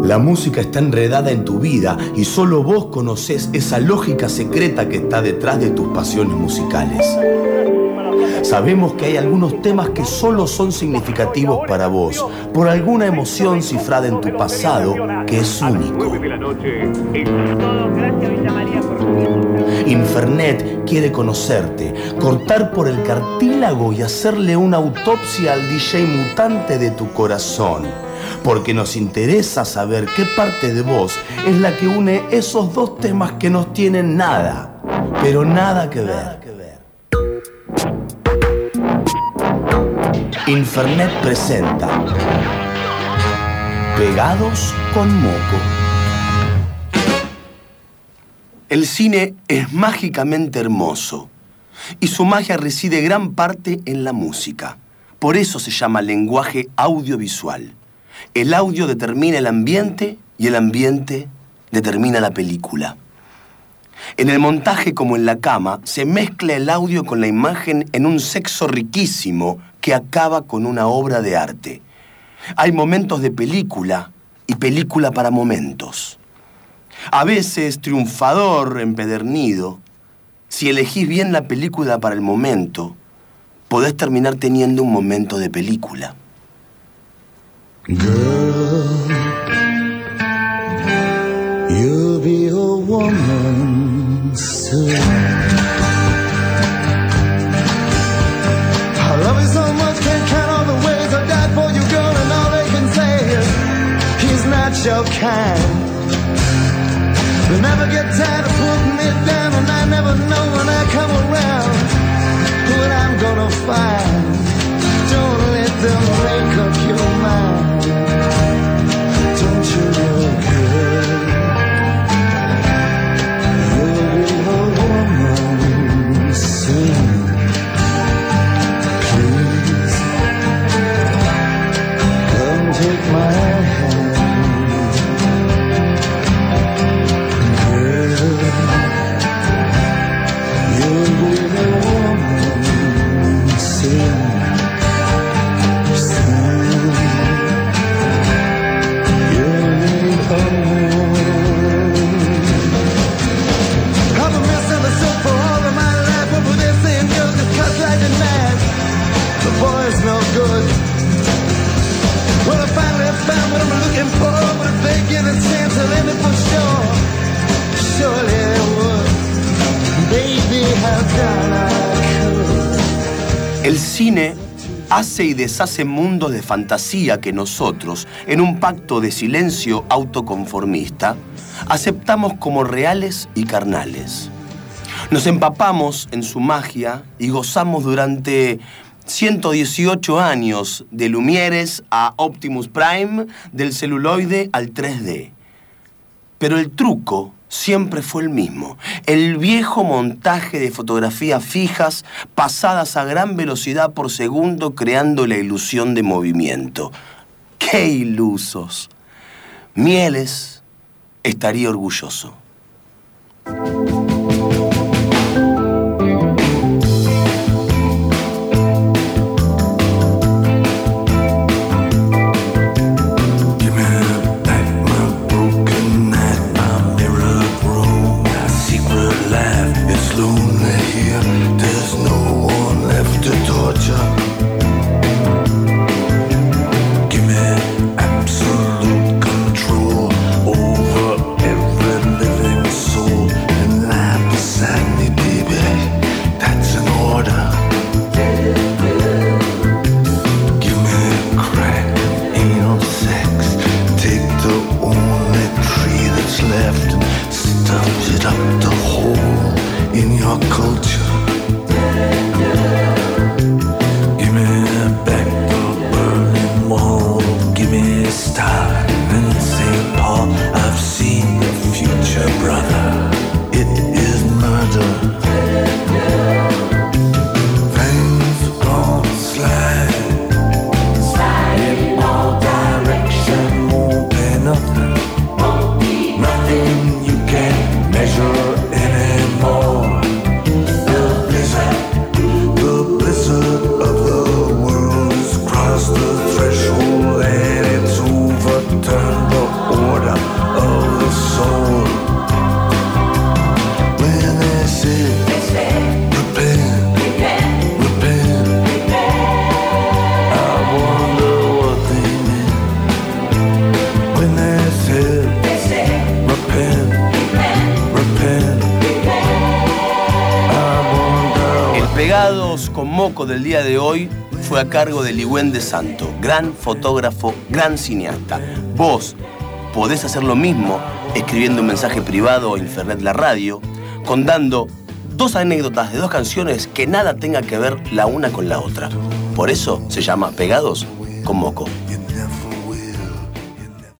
La música está enredada en tu vida y solo vos conocés esa lógica secreta que está detrás de tus pasiones musicales. Sabemos que hay algunos temas que solo son significativos para vos, por alguna emoción cifrada en tu pasado que es único. Infernet quiere conocerte, cortar por el cartílago y hacerle una autopsia al DJ mutante de tu corazón. Porque nos interesa saber qué parte de vos es la que une esos dos temas que no tienen nada, pero nada que ver. Infernet presenta Pegados con Moco. El cine es mágicamente hermoso y su magia reside gran parte en la música. Por eso se llama lenguaje audiovisual. El audio determina el ambiente y el ambiente determina la película. En el montaje como en la cama, se mezcla el audio con la imagen en un sexo riquísimo que acaba con una obra de arte. Hay momentos de película y película para momentos. A veces triunfador, empedernido, si elegís bien la película para el momento, podés terminar teniendo un momento de película. Girl, you'll be a woman soon. I love you so much, can't count all the ways I died for you, girl, and all they can say is he's not your kind. They never get tired of putting me down, and I never know when I come around what I'm gonna find. Don't let them make up your mind. Don't you know, girl, you'll be a woman soon. Please, come take my hand. Girl, you'll be a woman soon. Boy's no good. Well, I finally found what I'm looking for, but if they give a chance, I'll end it for sure. Surely they would. Baby, how can I could. El cine hace y deshace mundos de fantasía que nosotros, en un pacto de silencio autoconformista, aceptamos como reales y carnales. Nos empapamos en su magia y gozamos durante 118 años, de Lumieres a Optimus Prime, del celuloide al 3D. Pero el truco siempre fue el mismo. El viejo montaje de fotografías fijas pasadas a gran velocidad por segundo, creando la ilusión de movimiento. ¡Qué ilusos! Mieles estaría orgulloso. Absolute control over every living soul in life. Pegados con Moco del día de hoy fue a cargo de Ligüen de Santo, gran fotógrafo, gran cineasta. Vos podés hacer lo mismo escribiendo un mensaje privado en Fernet La Radio, contando 2 anécdotas de 2 canciones que nada tenga que ver la una con la otra. Por eso se llama Pegados con Moco.